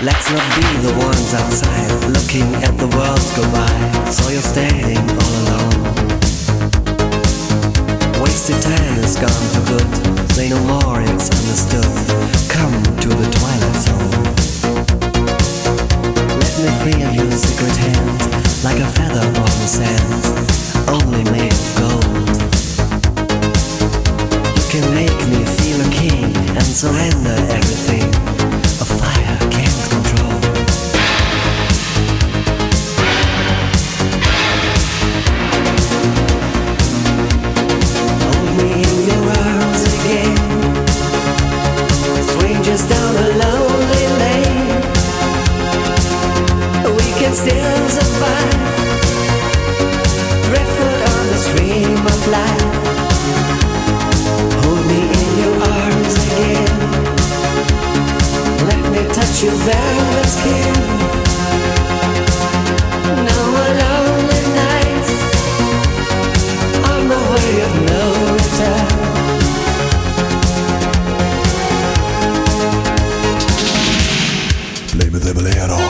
Let's not be the ones outside looking at the world go by. So you're standing all alone. Wasted time is gone for good. Say no more, it's understood. Come to the twilight zone. Let me feel your secret hand, like a feather on the sand, only made of gold. You can make me feel a king and surrender everything a fire can't control. Hold me in your arms again, strangers down a lonely lane. We can still survive, driftwood on the stream of life. Hold me in your arms again, let me touch your velvet skin. No more lonely nights on the way of no return. Play me the bolero.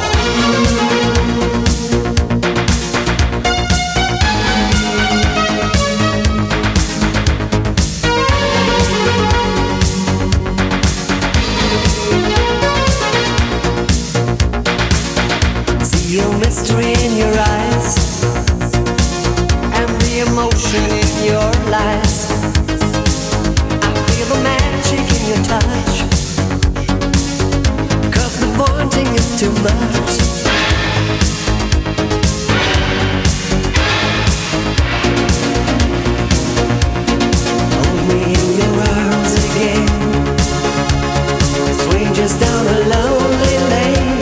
Mystery in your eyes and the emotion in your lies. I feel the magic in your touch, 'cause the wanting is too much. Hold me in your arms again, strangers down a lonely lane.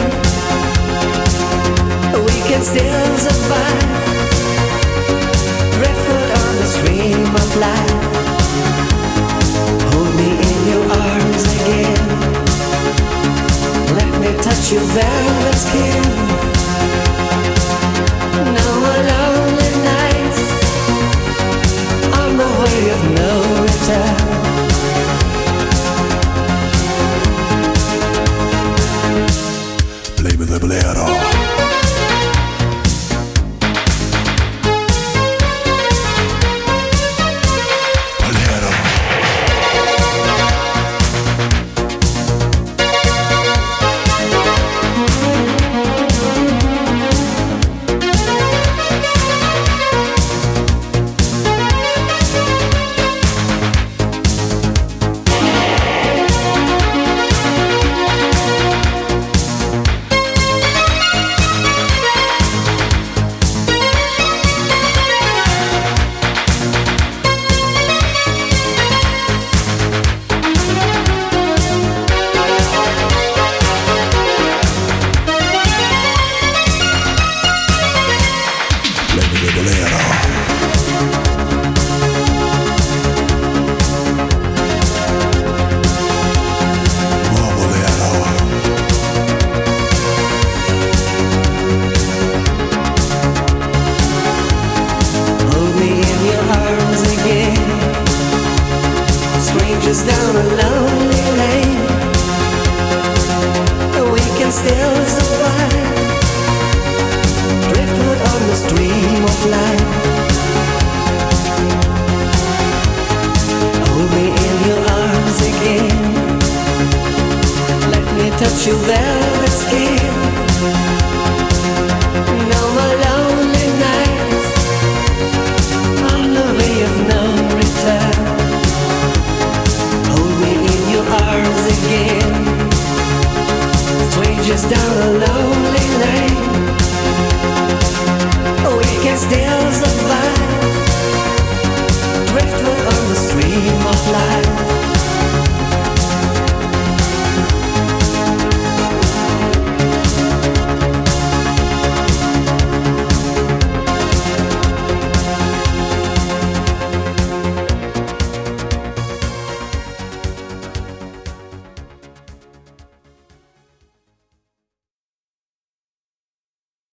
We can still survive, driftwood on the stream of life. Hold me in your arms again, let me touch your velvet skin. No more lonely nights on the way of no return. Play me the bolero. Down a lonely lane, we can still survive, driftwood on the stream of life. Hold me in your arms again, let me touch your velvet skin.